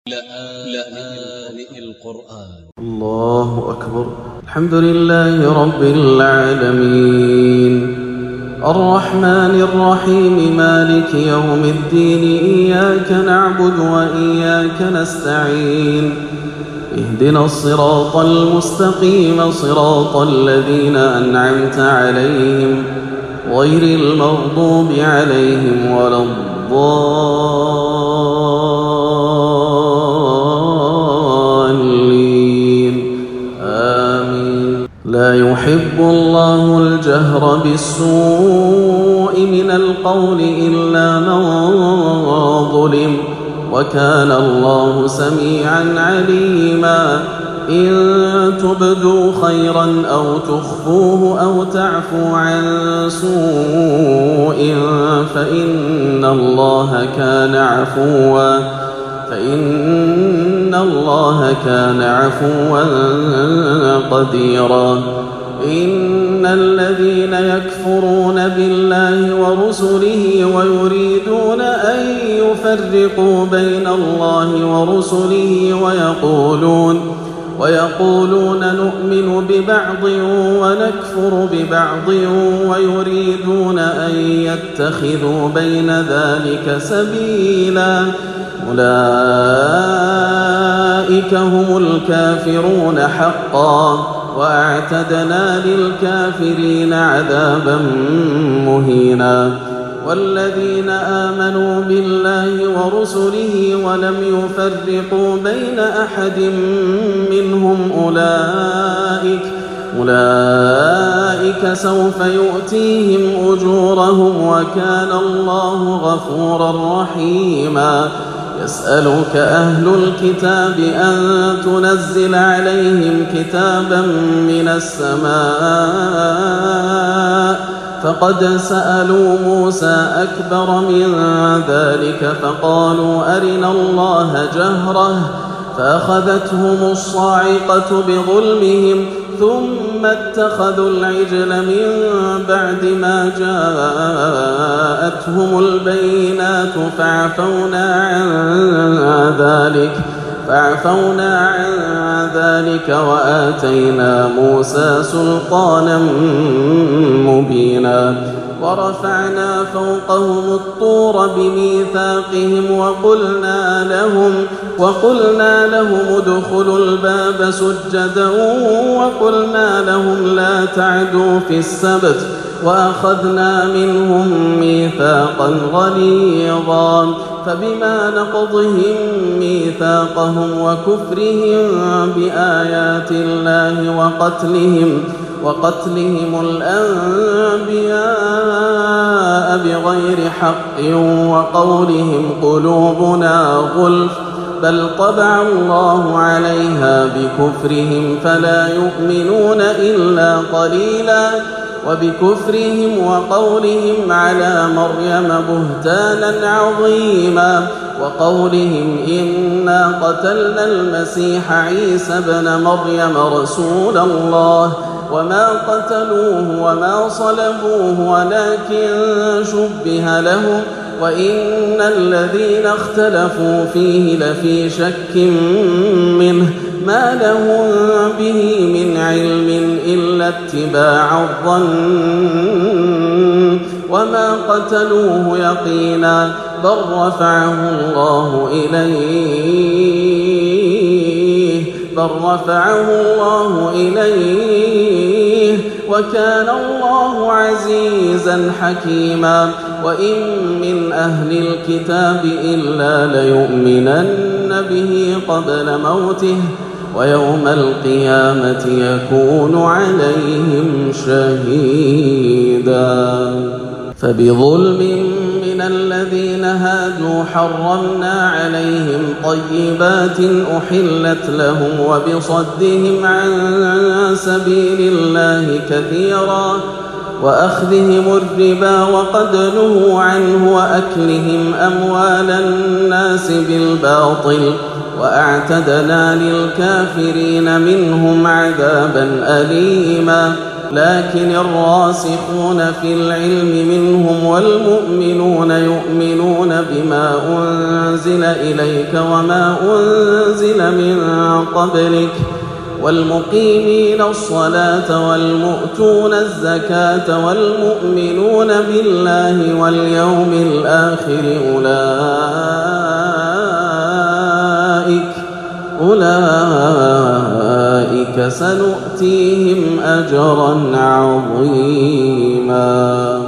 لآن القرآن. الله أكبر. الحمد لله رب العالمين الرحمن الرحيم مالك يوم الدين إياك نعبد وإياك نستعين اهدنا الصراط المستقيم صراط الذين أنعمت عليهم غير المغضوب عليهم ولا الضالين آمين. لا يحب الله الجهر بالسوء من القول إلا من ظلم وكان الله سميعا عليما. إن تبدوا خيرا أو تخفوه أو تعفو عن سوء فإن الله كان عفوا قديرا. إن الذين يكفرون بالله ورسله ويريدون أن يفرقوا بين الله ورسله ويقولون نؤمن ببعض ونكفر ببعض ويريدون أن يتخذوا بين ذلك سبيلا أولئك هم الكافرون حقا وأعتدنا للكافرين عذابا مهينا. والذين آمنوا بالله ورسله ولم يفرقوا بين أحد منهم أولئك سوف يؤتيهم أجورهم وكان الله غفورا رحيما. يسألك أهل الكتاب أن تنزل عليهم كتابا من السماء فقد سألوا موسى أكبر من ذلك فقالوا أرنا الله جهرة فأخذتهم الصاعقة بظلمهم ثم اتخذوا العجل من بعد ما جاءتهم البينات فعفونا عن ذلك وآتينا موسى سلطانا مبينا. ورفعنا فوقهم الطور بميثاقهم وقلنا لهم ادخلوا الباب سجدا وقلنا لهم لا تعدوا في السبت وأخذنا منهم ميثاقا غليظا. فبما نقضهم ميثاقهم وكفرهم بآيات الله وقتلهم الأنبياء بغير حق وقولهم قلوبنا غلف بل طبع الله عليها بكفرهم فلا يؤمنون إلا قليلا. وبكفرهم وقولهم على مريم بهتانا عظيما وقولهم إنا قتلنا المسيح عيسى ابن مريم رسول الله وما قتلوه وما صلبوه ولكن شبه لهم وإن الذين اختلفوا فيه لفي شك منه ما لهم به من علم إلا اتباع الظن وما قتلوه يقينا بل رفعه الله إليه وكان الله عزيزا حكيما. وإن من أهل الكتاب إلا ليؤمنن به قبل موته ويوم القيامة يكون عليهم شهيدا. فبظلم من الذين هادوا حرمنا عليهم طيبات أحلت لهم وبصدهم عن سبيل الله كثيرا وأخذهم الربا وقد نهوا عنه وأكلهم أموال الناس بالباطل وأعتدنا للكافرين منهم عذابا أليما. لكن الراسخون في العلم منهم والمؤمنون يؤمنون بما أنزل إليك وما أنزل من قبلك والمقيمين الصلاة والمؤتون الزكاة والمؤمنون بالله واليوم الآخر أولئك سنؤتيهم أجرا عظيما.